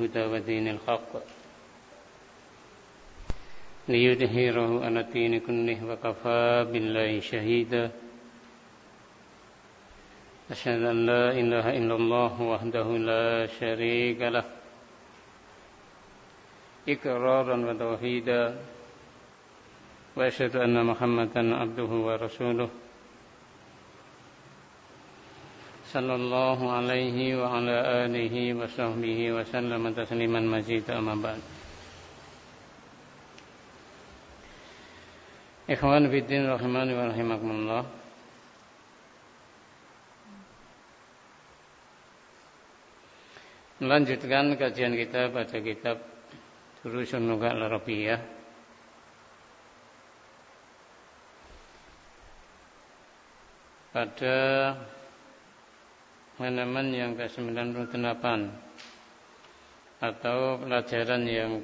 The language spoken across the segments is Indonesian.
الهدى ودين الحق ليظهره على الدين كله وكفى بالله شهيدا أشهد أن لا إله إلا الله وحده لا شريك له إقرارا وتوحيدا وأشهد أن محمدا عبده ورسوله صلى الله عليه وعلى آله وصحبه وسلم تسليما مزيدا أما بعد. Ikhwan fiddin rahimani wa rahimakumullah. Melanjutkan kajian kita pada kitab Durusun Lughat Al-Arabiyyah. Pada halaman yang ke-98 atau pelajaran yang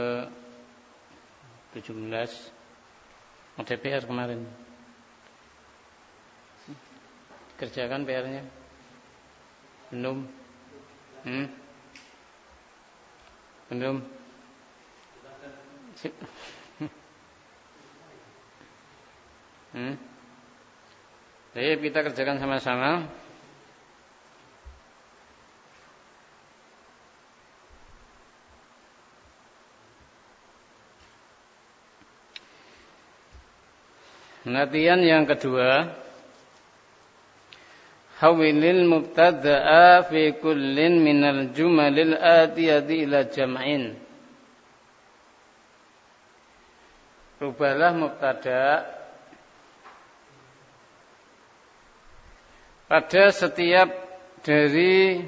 ke-17. Ada PR kemarin. Kerjakan PR-nya? Belum? Belum? Baik, kita kerjakan sama-sama. Latihan yang kedua, hawilil mubtada'a fi kullin minal jumalil atiyati ila jam'in. Rubahlah mubtada' pada setiap dari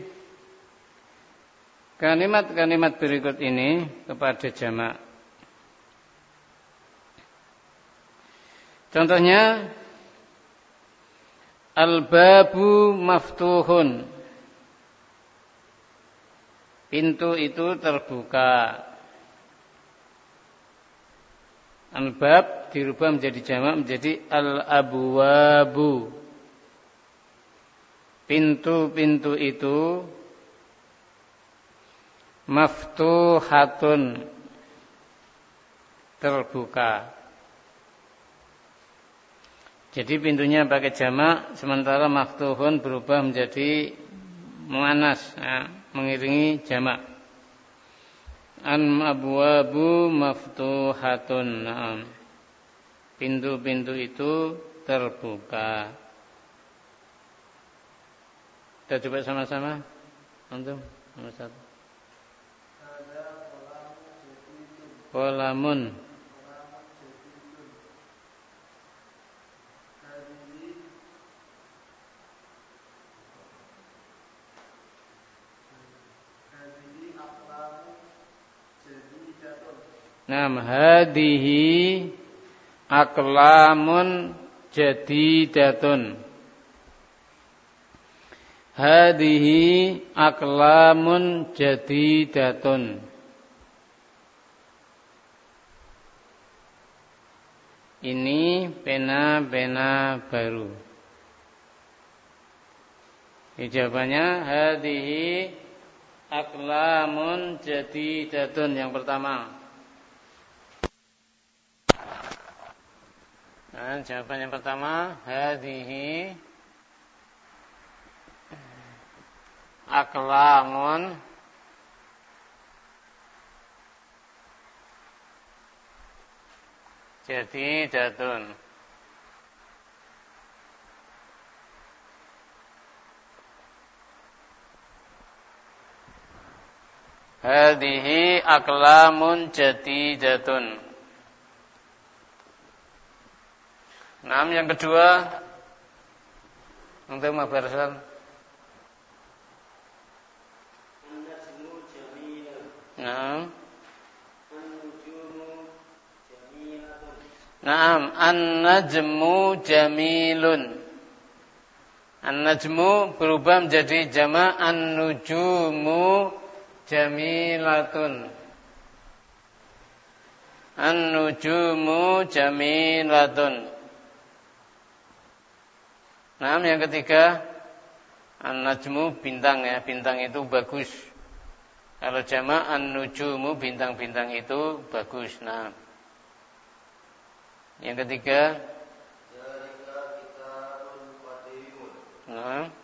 kalimat-kalimat berikut ini kepada jamak. Contohnya, al-babu maftuhun. Pintu itu terbuka. Al-bab dirubah menjadi jamak menjadi al-abwabu. Pintu-pintu itu maftuhatun, terbuka. Jadi pintunya pakai jamak, sementara maftuhun berubah menjadi muannas, mengiringi jamak. Al-abwabu maftuhatun. Pintu-pintu itu terbuka. Kita coba sama-sama. Antum, nomor 1. Qalamun. Nam hadihi aqlamun jadidatun. Hadihi aqlamun jadidatun. Ini pena-pena baru. Jawabannya hadihi aqlamun jadidatun yang pertama. Nah, jawaban yang pertama, hadhihi aqlamun jadidatun. Hadhihi aqlamun jadidatun. Nah, yang kedua, untuk mabarsan. Nah, Naam, an-najmu jamilun. An-najmu berubah menjadi jamak an-nujumu jamilatun. An-nujumu jamilatun. Nah, yang ketiga, an-najmu bintang ya, bintang itu bagus. Kalau jamak an-nujumu, bintang-bintang itu bagus. Nah, yang ketiga, nah,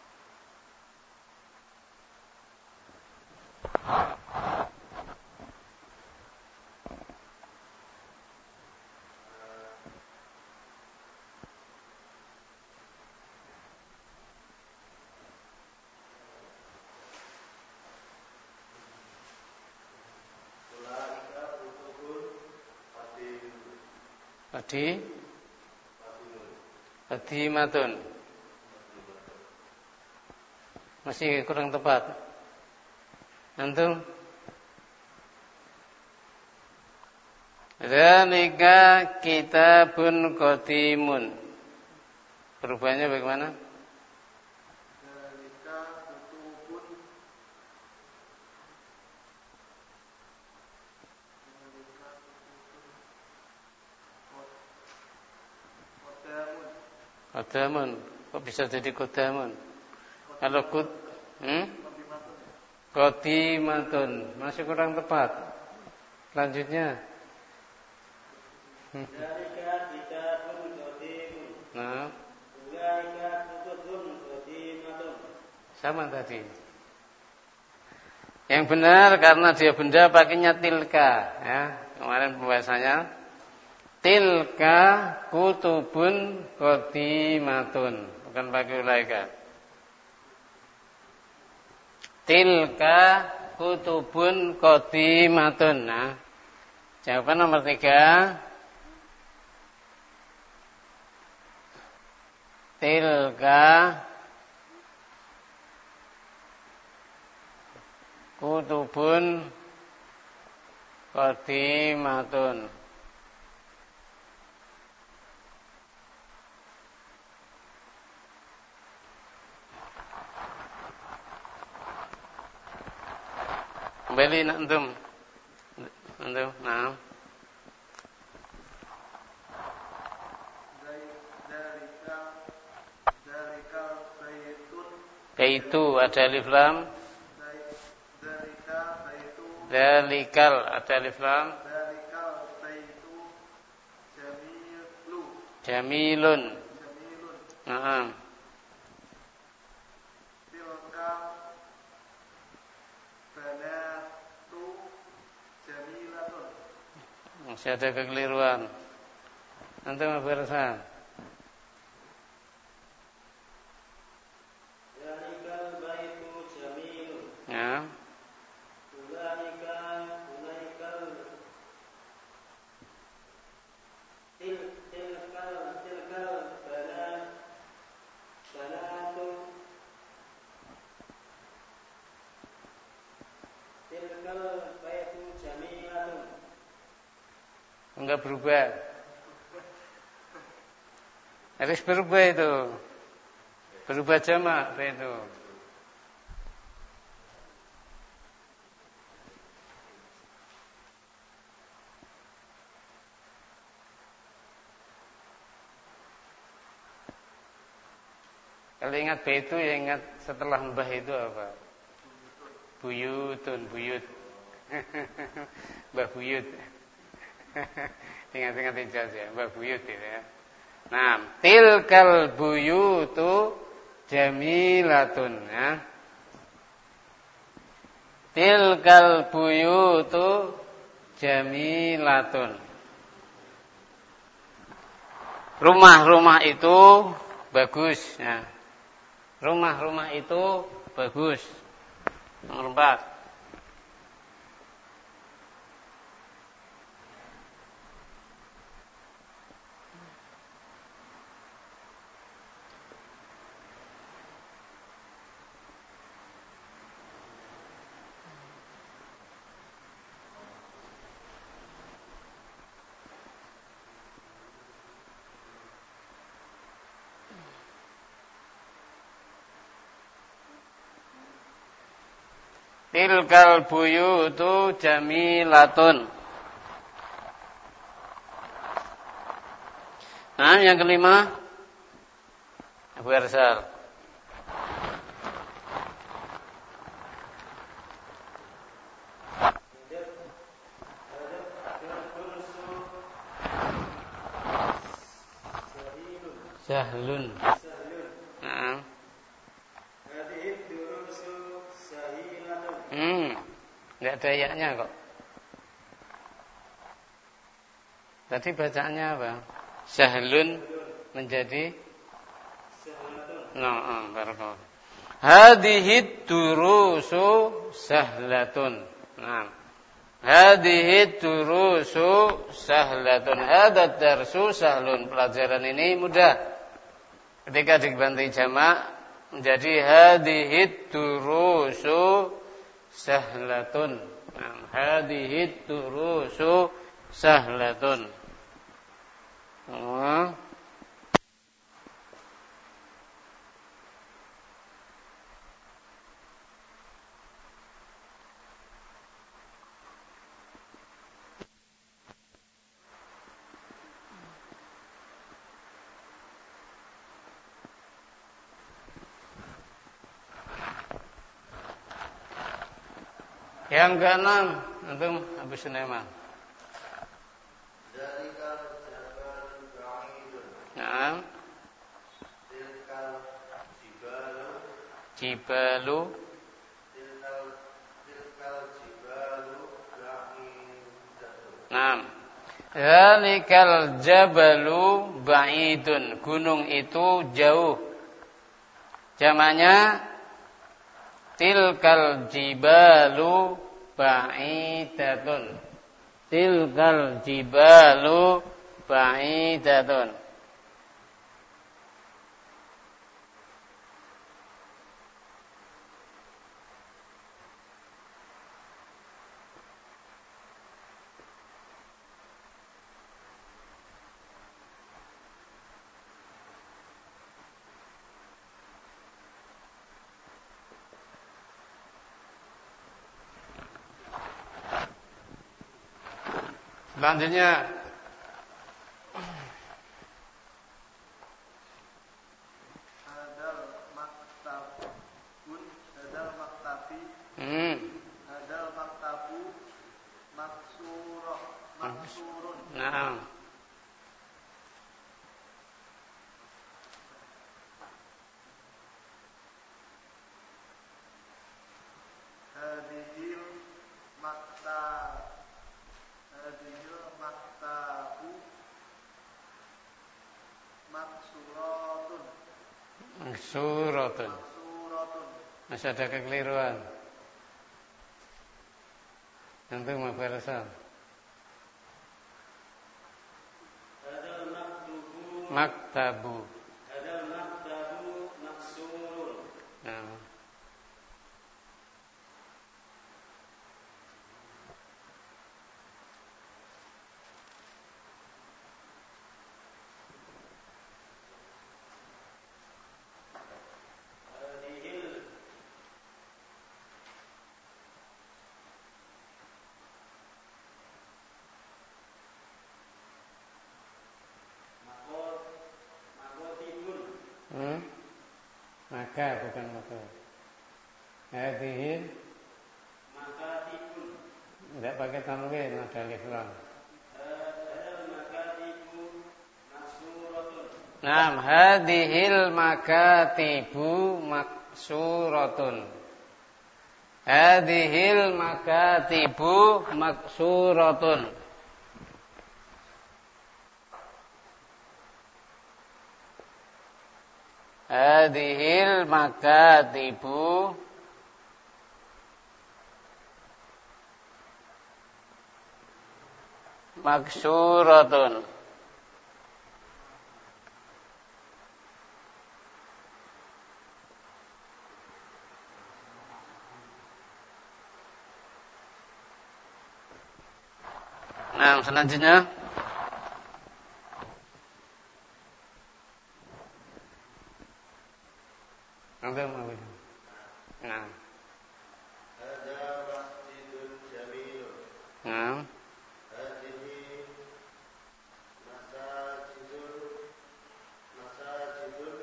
Qadimatun. Masih kurang tepat. Antum? Dzalika kitabun qadimun. Perubahannya bagaimana? Dzalika kutubun Qadamun. Kok bisa jadi qadamun? Kalau qadimatun masih kurang tepat. Selanjutnya. Dzalika kitabun qadimun. Nah, Ulaika kutubun qadimatun. sama tadi. Yang benar karena dia benda pakainya tilka, ya. Kemarin pembahasannya tilka kutubun qadimatun, bukan pakai ulaika. Tilka kutubun qadimatun. Nah, jawaban nomor 3. Tilka kutubun qadimatun. Kembali antum. Nah. Dzalika baitun. Baitu ada alif lam. Dzalika baitu. Dzalikal ada alif lam. Dzalikal baitu Jamilun. jamilun. Naam. Tilka banatu jamilatun. Masih ada kekeliruan. Antum apa rasa? Dzalikal baitu jamilun. Ya. Ulaikal tilkal banatu tilkal baitu jamilatun. Enggak berubah. Harus berubah itu. Berubah jamak itu. Kalau ingat baitu ya ingat setelah mbah itu apa? Buyutun, buyut. Mbah buyut. Ingat-ingat ijaz ya, mbah buyut itu ya. Nah, tilkal buyutu jamilatun ya. Tilkal buyutu jamilatun. Rumah-rumah itu bagus ya. Rumah-rumah itu bagus. Nomor 4. Tilkal buyutu jamilatun. Nah, yang kelima Abu Arsal. sahlun. Sahlun. Nah. Hadhihi durusu sahilatun. Enggak ada yaknya kok. Tadi bacaannya apa? Sahlun menjadi Sahlatun. barakallahu. Hadhihi durusu sahlatun. Nah. Hadhihi durusu sahlatun. Hadha darsu sahlun. Pelajaran ini mudah. Ketika dibantu jamak menjadi hadhihi durusu sahlatun. Nah, hadhihi durusu sahlatun. Yang keenam, antum Abu Sulaiman. Zalikal jabalul ba'idun. Naam. Tilkal jibalu. Jibalu. Tilkal jibalu ba'idatun. Naam. Zalikal jabalu ba'idun. Gunung itu jauh. Jamaknya tilkal jibalu ba'idatun. Tilkal jibalu ba'idatun. Selanjutnya Hadal maktabun. Hadal maktabi. Hadal maktabu maksurun. Nah, Hadhil maktabu maksuratun. suratun. Maksuratun. Masih ada kekeliruan. Antum mafarasal. Hadal maktubu. Maktabu. Hadal maktabu maksurun. Nah. Hadhil makotibun. Maka bukan maka. Hadhihi Makatibun. tidak pakai tanwin, ada alif lam. Hadal makatibu maksuratun. Naam, hadhil makatibu maksuratun. Hadhil makatibu maksuratun. Hadhil makatibu maksuratun. Nah, selanjutnya antum apa itu? Nah. Hadza masjidun jamilun. Nah. Hadhihi masajidun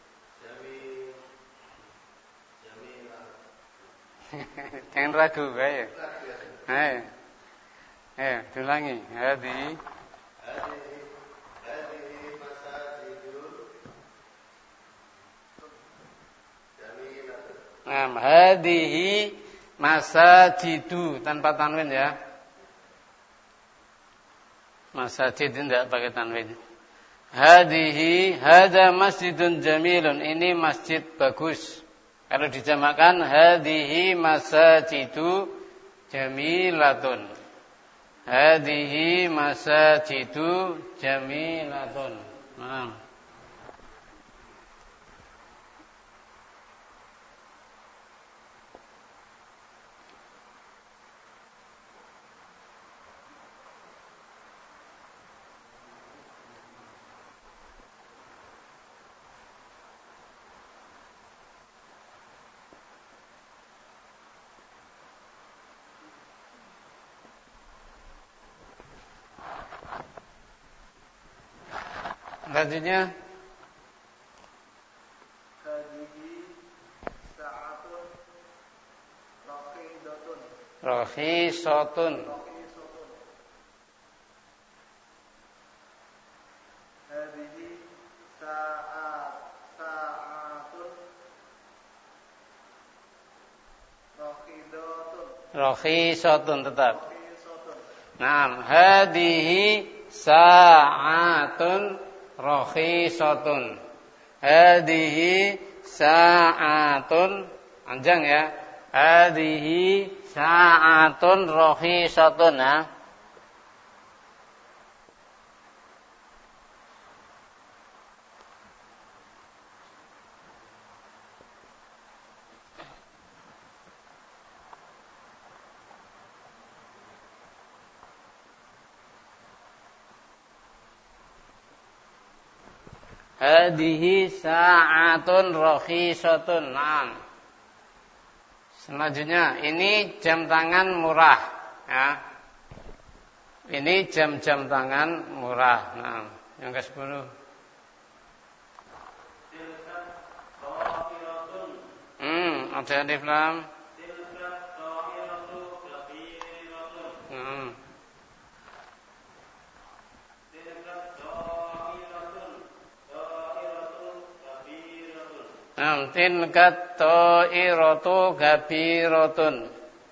jamilah. Jangan ragu, ayo. Ayo. Ayo, diulangi. Hadhihi Hadhihi masajidun Nah, hadihi masajidu tanpa tanwin ya. Masajid tidak pakai tanwin. Hadihi hada masjidun jamilun. Ini masjid bagus. Kalau dijamakkan hadihi masajidu jamilatun. Hadihi masajidu jamilatun. Nah. Selanjutnya hadihi sa'atun raqidatun. Rakhisatun. Hadihi sa'atun raqidatun. Rakhisatun tetap. Raqidatun. Naam, hadihi sa'atun rakhisatun. Hadihi sa'atun panjang ya. Hadihi sa'atun rakhisatun ya. Hadihi sa'atun rakhisatun. Naam. Selanjutnya, ini jam tangan murah ya. Ini jam-jam tangan murah. Naam. Yang ke-10. Ada alif lam. Tilkat ta'iratu kabiratun.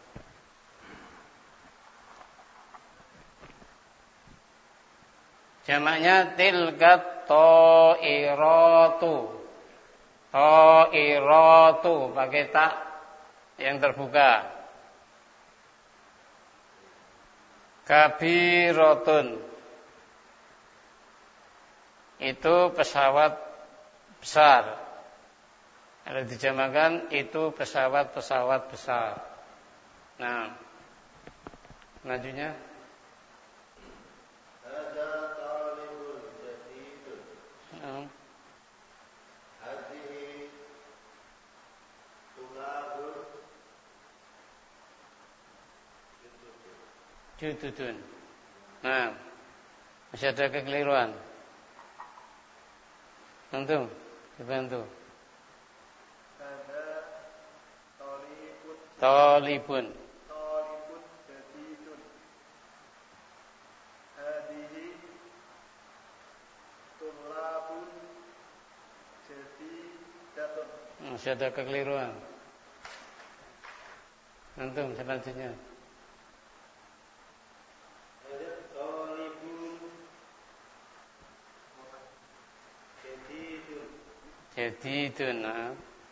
Jamaknya tilkat ta'iratu. Ta'iratu pakai tak yang terbuka. Kabiratun. Itu pesawat besar. Kalau dijamakan itu pesawat-pesawat besar. Nah, selanjutnya Hada talibun jadidun. Hadihi tulabun jududun. Nah, masih ada kekeliruan. Antum, dibantu. Talibun jadidun. Hadihi tulabun jadidatun. masih ada kekeliruan. Antum selanjutnya. Ada talibun jadidun. Jadidun. Nah.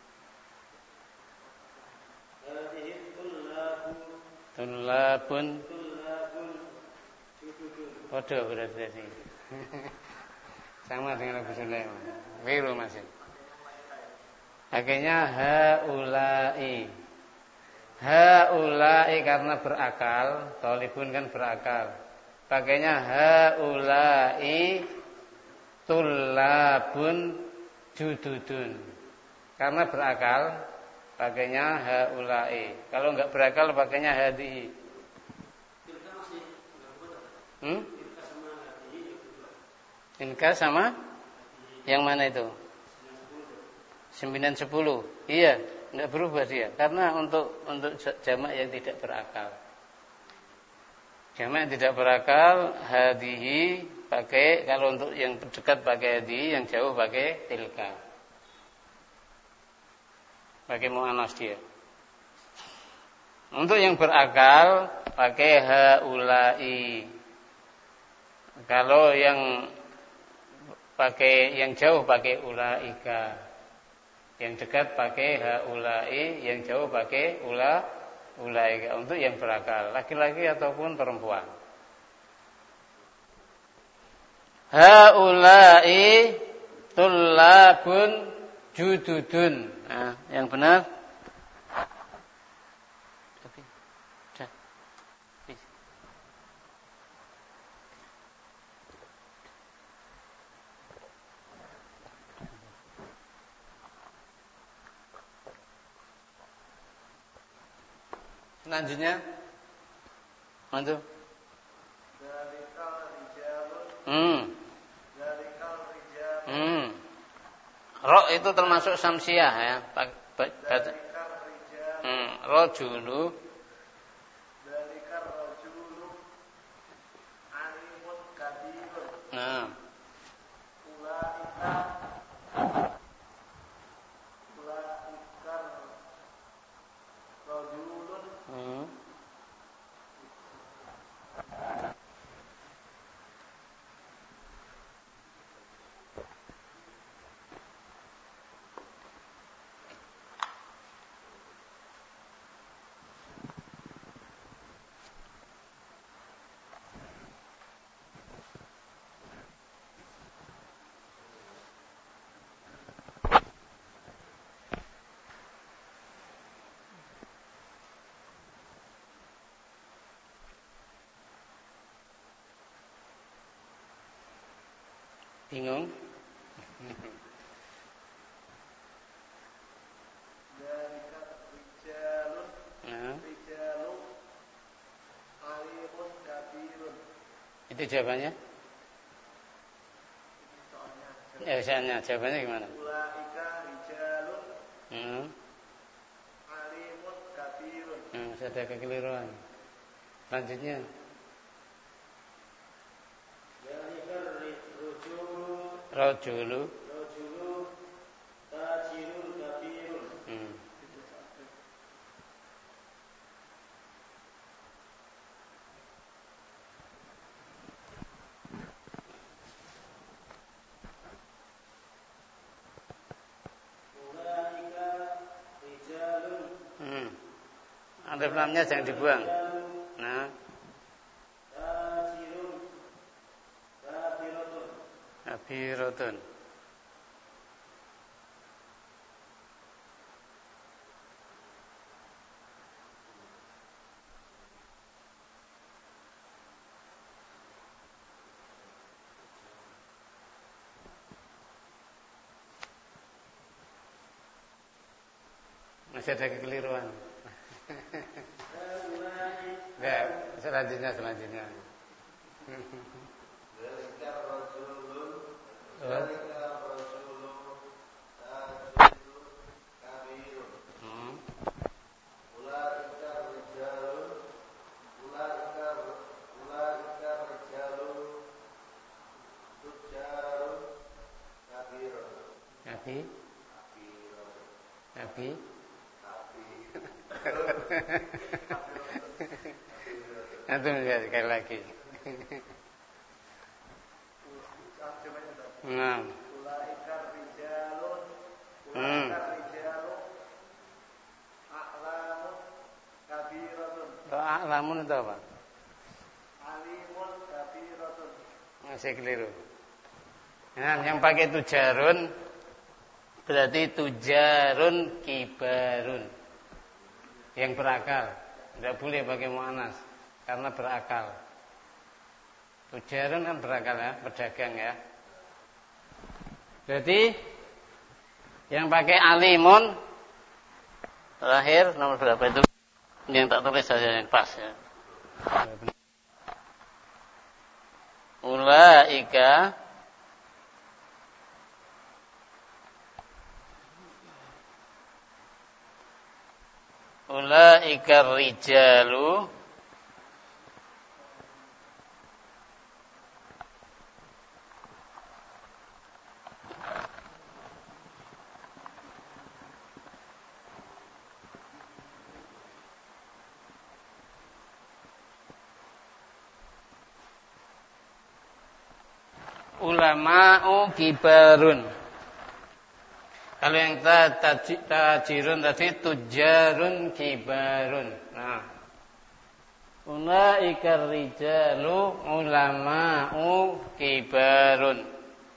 Tulabun Waduh berarti sama dengan Abu Sulaiman. Wiru masih. Akhirnya haulai. Haulai karena berakal. Talibun kan berakal. Pakainya haulai tulabun jududun. Karena berakal pakainya haulai. Kalau enggak berakal pakainya hadihi. Inka sama yang mana itu? 9 10. Iya, enggak berubah dia. Karena untuk jamak yang tidak berakal. Jamak yang tidak berakal hadihi pakai, kalau untuk yang dekat pakai hadihi, yang jauh pakai tilka. pakai muannas dia. Untuk yang berakal pakai haulai. Kalau yang jauh pakai ulaika. Yang dekat pakai haulai, yang jauh pakai ulaika. Untuk yang berakal, laki-laki ataupun perempuan. Haulai tullabun jududun. Nah, yang benar. Selanjutnya, mantu. Zalikal rijalun. Zalikal rijalun. Ro itu termasuk samsiah ya. Zalikal rijalun. Rojulu. Zalikal rajulu. Alimun kabirun. Nah, Ulaika rajulun. bingung? Zalikal rijalun. Nah, Rijalun. Alimun kabirun. itu jawabannya? Soalnya. Soalnya jawabannya gimana? Ulaika rijalun. Hmm. Alimun kabirun. Ada kekeliruan. Selanjutnya. Zalikal rajulu. Rojulu. Rajulu tajirun kabirun. Ulaika rijalun. Alif lamnya jangan dibuang. Nah, Tajirun kabiratun. kabirotun. Masih ada kekeliruan. Ya, selanjutnya. Zalikal rajulun. Oh. Zalikal rajulu tajirun kabirun. Ulaika rijalun. Ulaika rijalun tujarun kabirun. Nabi. Nanti lihat sekali lagi. Nah. Ulaika rijalun. Ulaika rijalun. A'lamun kabiratun. A'lamun itu apa? Alimun kabiratun. Masih keliru. Nah, yang pakai tujarun berarti tujarun kibarun. Yang berakal. Tidak boleh pakai mu'annas karena berakal. Tujarun kan berakal ya, berdagang ya. Jadi yang pakai alimun terakhir nomor berapa itu? Yang tak tulis saja yang pas ya. Ulaika rijalu ulama'u kibarun. Kalau yang tajirun tadi tujarun kibarun. Nah, ulaikar rijalu ulama'u kibarun.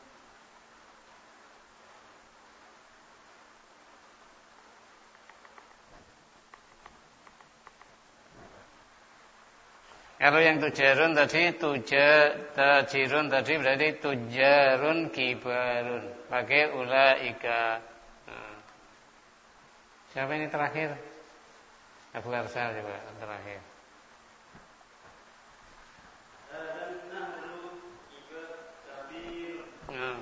Kalau yang tujarun tadi tajirun tadi berarti tujarun kibarun. Pakai ulaika. Nah. Siapa ini terakhir? Abu Arsal coba terakhir. Nah.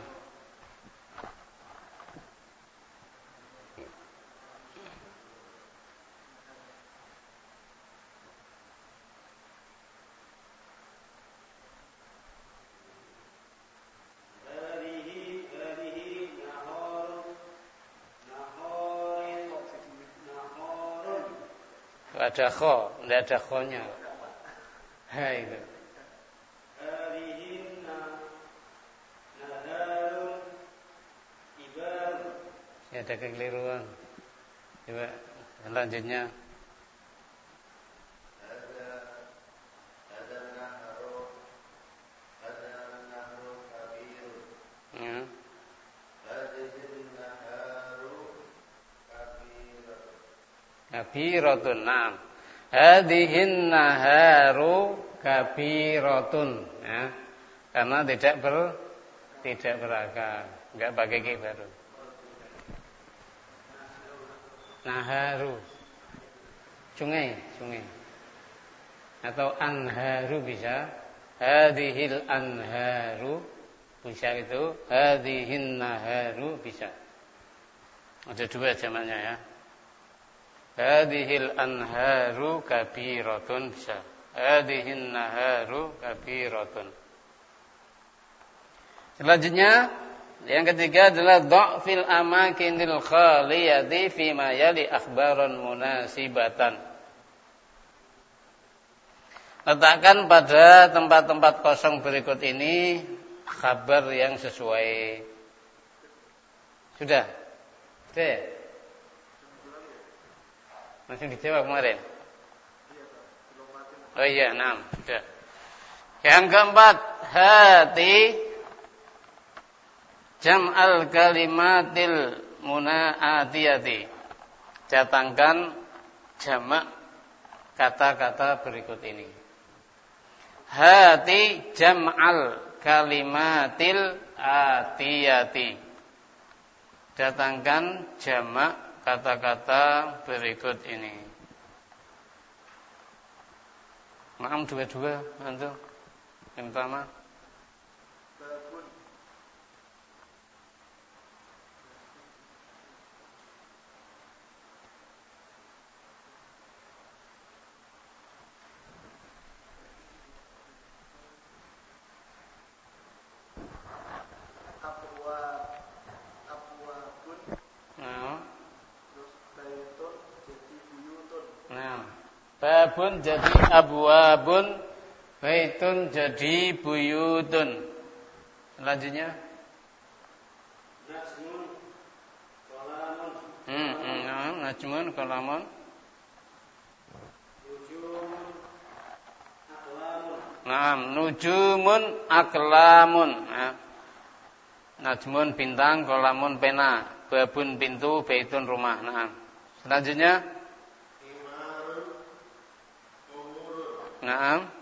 Ada kho, tidak ada khonya. Hai itu. Ya, ada kekeliruan. Coba selanjutnya. Kabiratun. Naam. Hadihin naharu kabiratun. Ya. Karena tidak berakal, enggak pakai kibarun. Naharu. Sungai. Atau anharu bisa. Hadihil anharu bisa itu. Hadihin naharu bisa. Ada dua jamannya ya. Hadihil anharu kabiratun bisa. Hadihin naharu kabiratun. Selanjutnya yang ketiga adalah dha'fil amakinil khaliyati fima yali akhbaran munasibatan. Letakkan pada tempat-tempat kosong berikut ini kabar yang sesuai. Sudah? Sudah ya? Masih dijawab kemarin? Oh iya, 6. Sudah. Yang keempat, hati jam'al kalimatil muna'atiyati. Datangkan jamak kata-kata berikut ini. Hati jam'al kalimatil atiyati. Datangkan jamak kata-kata berikut ini. Maaf dua-dua antum. Yang pertama babun jadi abwabun, baitun jadi buyutun. Selanjutnya najmun qalamun. Najmun qalamun. Nujumun aqlamun. Naam, nujumun aqlamun. Najmun bintang, qalamun pena, babun pintu, baitun rumah. Naam. Selanjutnya Naam.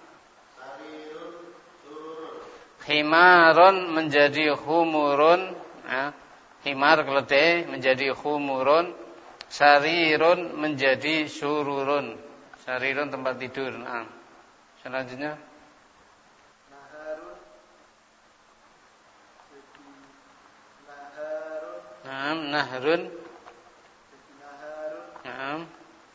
Himarun menjadi humurun. Himar keledai menjadi humurun. Sarirun menjadi sururun. Sarirun tempat tidur. Naam. Selanjutnya Naam, nahrun. Naam.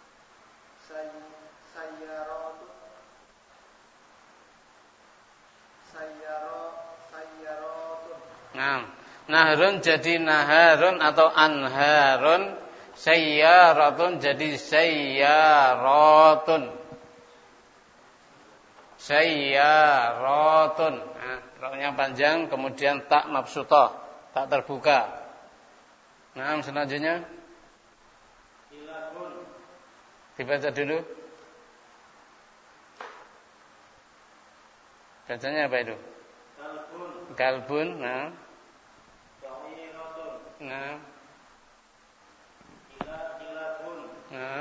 Nahrun jadi naharun atau anharun. Sayyaratun jadi sayyaratun. Sayyaratun. Roknya panjang, kemudian tak mabsutah, tak terbuka. Nah, selanjutnya Kilabun. dibaca dulu. Bacanya apa itu? Kalbun. Kalbun, nah. Dha'iratun. Nah. Kilabun. Nah.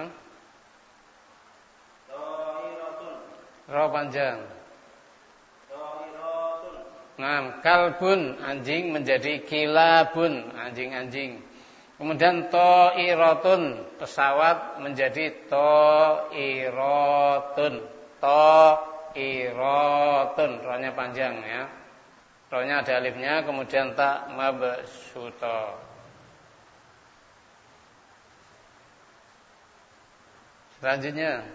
Dha'iratun. Ro panjang. Dha'iratun. Nah, kalbun anjing menjadi kilabun anjing-anjing. Kemudian to'iratun pesawat menjadi to'iratun. To'iratun, rohnya panjang ya. Rohnya ada alifnya, kemudian tak mabsuta. Selanjutnya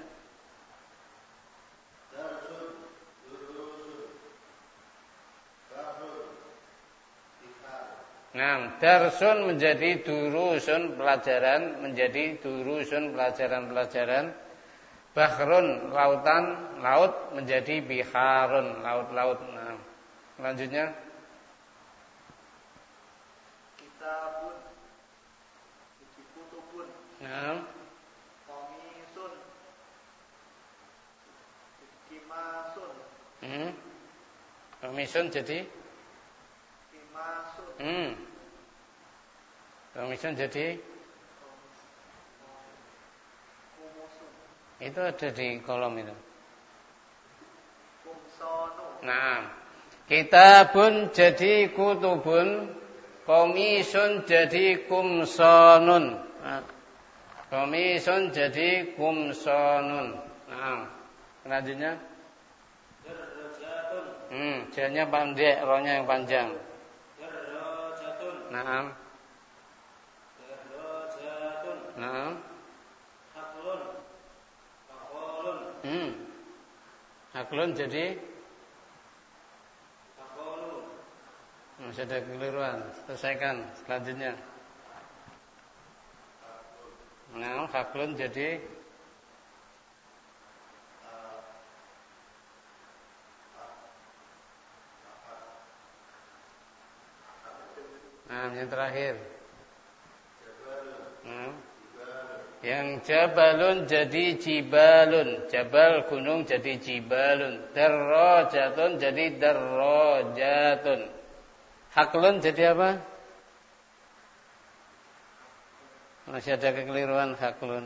Darsun. Durusun. Bahrun. Bihar. nah, darsun menjadi durusun pelajaran, menjadi durusun pelajaran-pelajaran. Bahrun lautan, laut menjadi biharun, laut-laut. Nah, selanjutnya Kitabun. Kutubun. nah, Komisun. Kimasun. komisun jadi Kimasun. komisun jadi Kumusun. itu ada di kolom itu. Kumsonu. Nah, kitabun jadi kutubun, komisun jadi kumsonun. Nah, komisun jadi kumsonun. Nah, selanjutnya Darajatun. janya pendek, rohnya yang panjang. Darajatun. Nah, Darajatun. nah, Haklun. Fakolun. haklun jadi Fakolun. masih ada kekeliruan. Selesaikan selanjutnya. Nah, haklun jadi yang terakhir. Yang jabalun jadi jibalun. Jabal gunung jadi jibalun. Darrajatun jadi darrajatun. Haklun jadi apa? Masih ada kekeliruan haklun.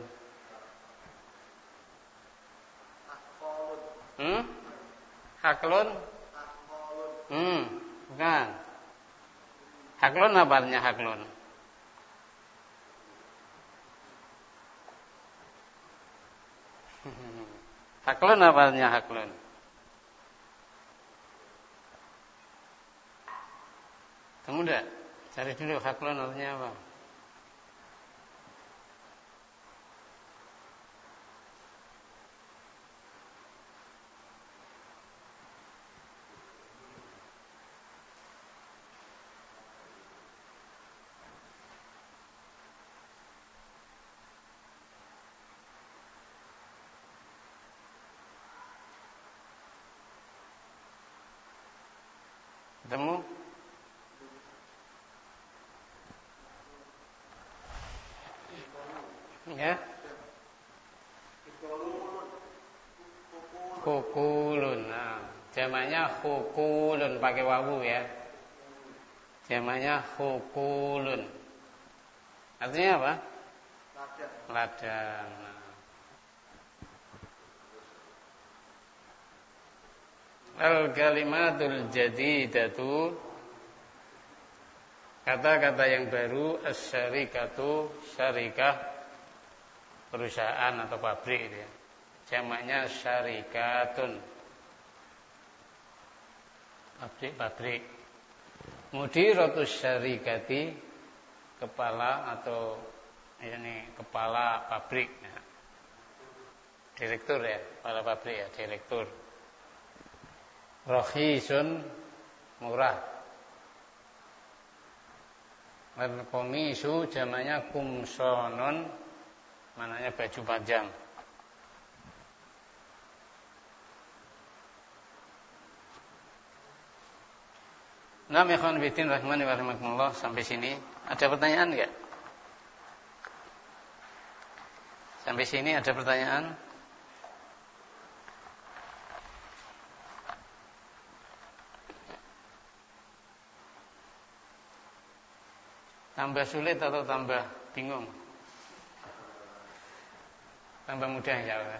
Akolun. Haklun? Akolun. Bukan. Haklun apa artinya haklun? Haklun apa artinya haklun? Kamu udah cari dulu haklun artinya apa? Ketemu? Ya? Hukulun. Nah, jamaknya hukulun pakai wawu ya. Jamaknya hukulun. Artinya apa? Ladang. Ladang. Nah. Al-kalimatul jadidatu, kata-kata yang baru. As-syarikatu, syarikah perusahaan atau pabrik itu ya. Jamaknya syarikatun, pabrik-pabrik. Mudiratus syarikati, kepala atau ini kepala pabrik ya. Direktur ya, kepala pabrik ya, direktur. Rakhisun, murah. Al-qamisu jamaknya kumsonon, maknanya baju panjang. Naam ikhwan fillah rahimani wa rahimakumullah, sampai sini ada pertanyaan enggak? Sampai sini ada pertanyaan? Tambah sulit atau tambah bingung? Tambah mudah ya Allah.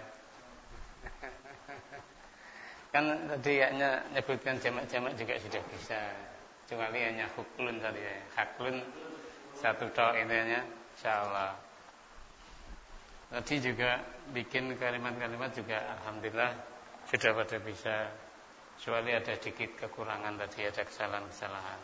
Kan tadi hanya nyebutkan jamak-jamak juga sudah bisa. Kecuali hanya huklun tadi ya. Haklun satu tok intinya insyaallah. Tadi juga bikin kalimat-kalimat juga alhamdulillah sudah pada bisa. Kecuali ada sedikit kekurangan tadi, ada kesalahan-kesalahan.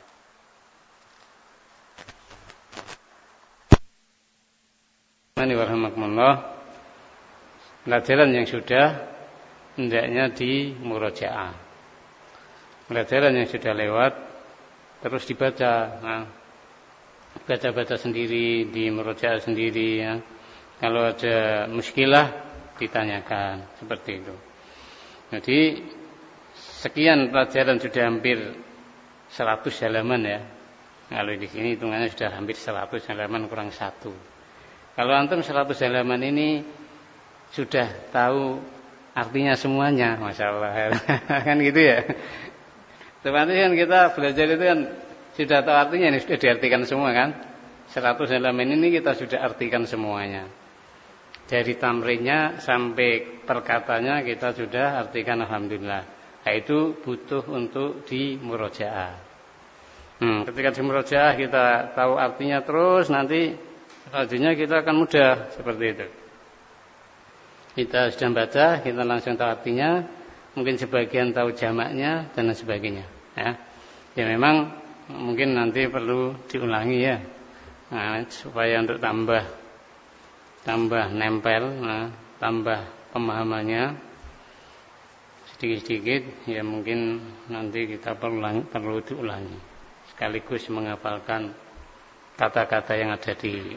Bismillahirrahmanirrahim. Pelajaran yang sudah hendaknya di murojaah. Pelajaran yang sudah lewat terus dibaca. Nah, baca-baca sendiri, di murojaah sendiri ya. Kalau ada muskilah ditanyakan seperti itu. Jadi sekian pelajaran sudah hampir 100 halaman ya. Kalau di sini hitungannya sudah hampir 100 halaman kurang 1. Kalau antum 100 halaman ini sudah tahu artinya semuanya, masya Allah, kan gitu ya. Seperti kan kita belajar itu kan sudah tahu artinya, ini sudah diartikan semua kan. 100 halaman ini kita sudah artikan semuanya. Dari tamrinnya sampai perkatanya kita sudah artikan alhamdulillah. Nah, itu butuh untuk di murojaah. Ketika di murojaah kita tahu artinya terus nanti selanjutnya kita akan mudah seperti itu. Kita sudah baca, kita langsung tahu artinya, mungkin sebagian tahu jamaknya dan sebagainya. Ya, ya memang mungkin nanti perlu diulangi ya, supaya untuk tambah nempel, tambah pemahamannya sedikit-sedikit. Ya mungkin nanti kita perlu diulangi, sekaligus menghafalkan kata-kata yang ada di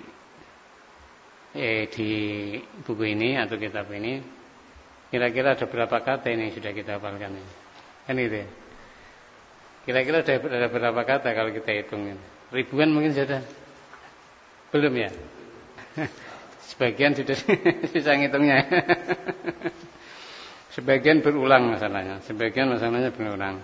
buku ini atau kitab ini. Kira-kira ada berapa kata ini sudah kita hafalkan ini? Kan itu ya. Kira-kira ada berapa kata kalau kita hitungin? Ribuan mungkin sudah. Belum ya? Sebagian sudah bisa ngitungnya. Sebagian berulang masalahnya. Sebagian masalahnya berulang.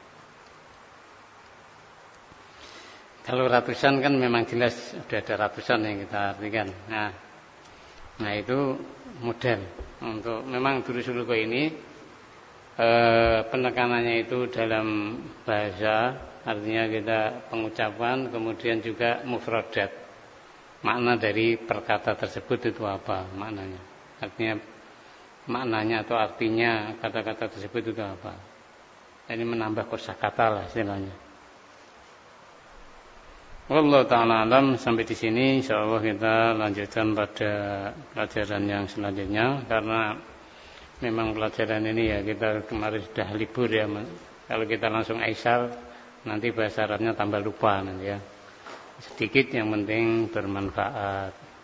Kalau ratusan kan memang jelas sudah ada ratusan yang kita artikan. Nah itu model untuk memang durus-suluko ini penekanannya itu dalam bahasa, artinya kita pengucapan, kemudian juga mufradat, makna dari perkata tersebut itu apa maknanya, artinya maknanya atau artinya kata-kata tersebut itu apa. Ini menambah kosakata lah istilahnya. Wallahu ta'ala alam. Sampai di sini insyaallah kita lanjutkan pada pelajaran yang selanjutnya, karena memang pelajaran ini ya kita kemarin sudah libur ya. Kalau kita langsung Aisyar nanti bahasa Arabnya tambah lupa nanti ya. Sedikit yang penting bermanfaat.